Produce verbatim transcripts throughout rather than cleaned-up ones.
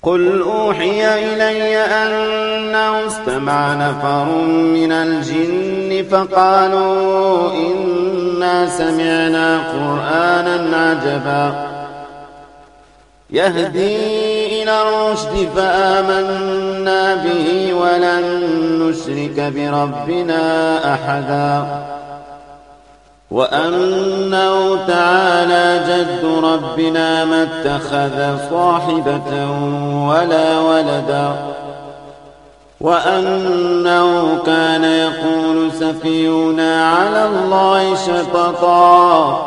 قل أوحي إلي أنه استمع نفر من الجن فقالوا إنا سمعنا قرآنا عجبا يهدي إلى الرشد فآمنا به ولن نشرك بربنا أحدا وأنه تعالى جد ربنا ما اتخذ صاحبة ولا ولدا وأنه كان يقول سفيهنا على الله شططا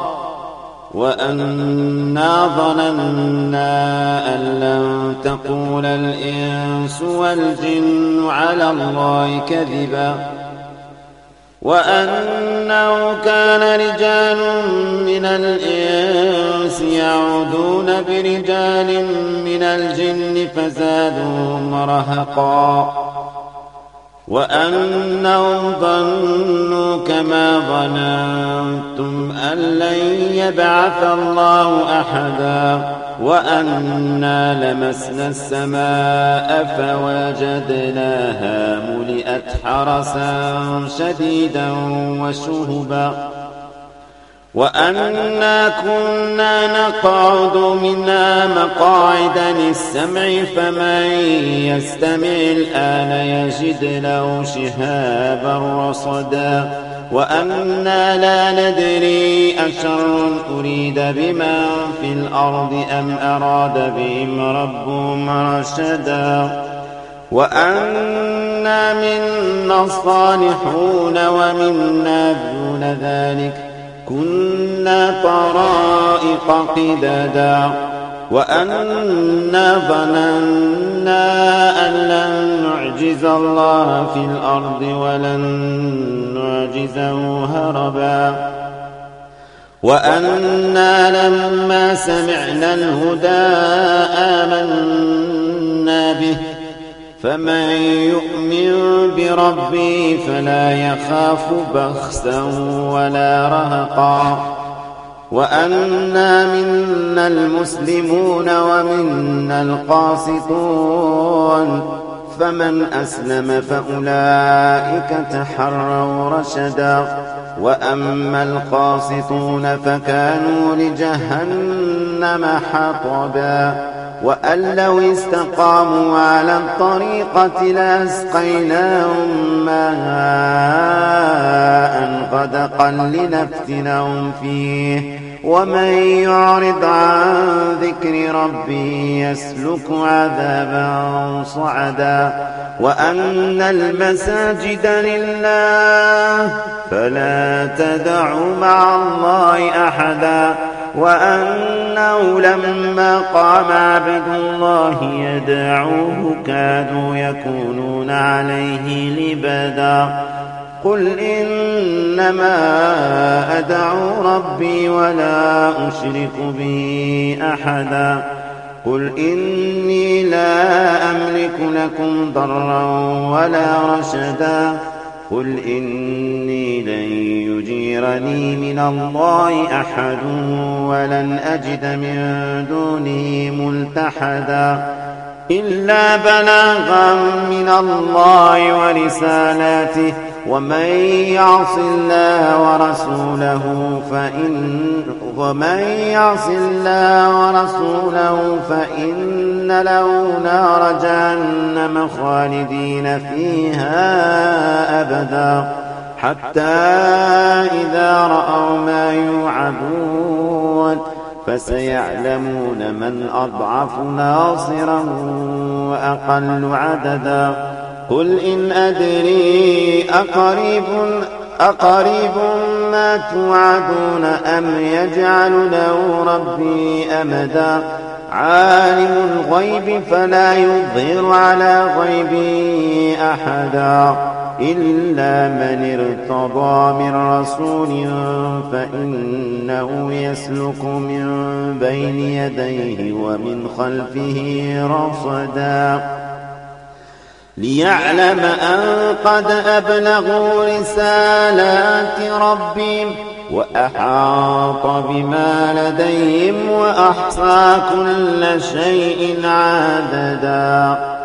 وأنا ظننا أن لن تقول الإنس والجن على الله كذبا وأنه كان رجال من الإنس يعودون برجال من الجن فزادوهم رهقا وأنهم ظنوا كما ظننتم أن لن يبعث الله أحدا وأنا لمسنا السماء فوجدناها ملئت حرسا شديدا وشهبا وأنا كنا نقعد منها مقاعد للسمع فمن يستمع الآن يجد له شهابا رصدا وأنا لا ندري أشر أريد بمن في الأرض أم أراد بهم ربهم رشدا وأنا منا الصالحون ومنا دون ذلك كنا طرائق قددا وأنا ظننا أن لن نعجز الله في الأرض ولن نعجزه هربا وأنا لما سمعنا الهدى آمنا به فمن يؤمن بربه فلا يخاف بخسا ولا رهقا وأنا منا المسلمون ومنا القاسطون فمن أسلم فأولئك تحروا رشدا وأما القاسطون فكانوا لجهنم حطبا وأن لو استقاموا على الطريقة لأسقيناهم ماء غدقا لنفتنهم فيه ومن يعرض عن ذكر ربه يسلك عذابا صعدا وأن المساجد لله فلا تدعوا مع الله أحدا وأنه لما قام عبد الله يدعوه كادوا يكونون عليه لبدا قل إنما أدعو ربي ولا أشرك به أحدا قل إني لا أملك لكم ضرا ولا رشدا قل إني لن يجيرني من الله أحد ولن أجد من دونه ملتحدا إلا بلاغا من الله ورسالاته ومن يعص الله ورسوله فإن ومن يعص الله ورسوله فإن له نار جهنم خالدين فيها أبدا حتى إذا رأوا ما يوعدون فسيعلمون من أضعف ناصرا وأقل عددا قل إن أدري أقريب أقريب ما توعدون أم يجعل له ربي أمدا عالم الغيب فلا يظهر على غيبه أحدا إلا من ارتضى من رسول فإنه يسلك من بين يديه ومن خلفه رصدا ليعلم أن قد أبلغوا رسالات ربهم وأحاط بما لديهم وأحصى كل شيء عددا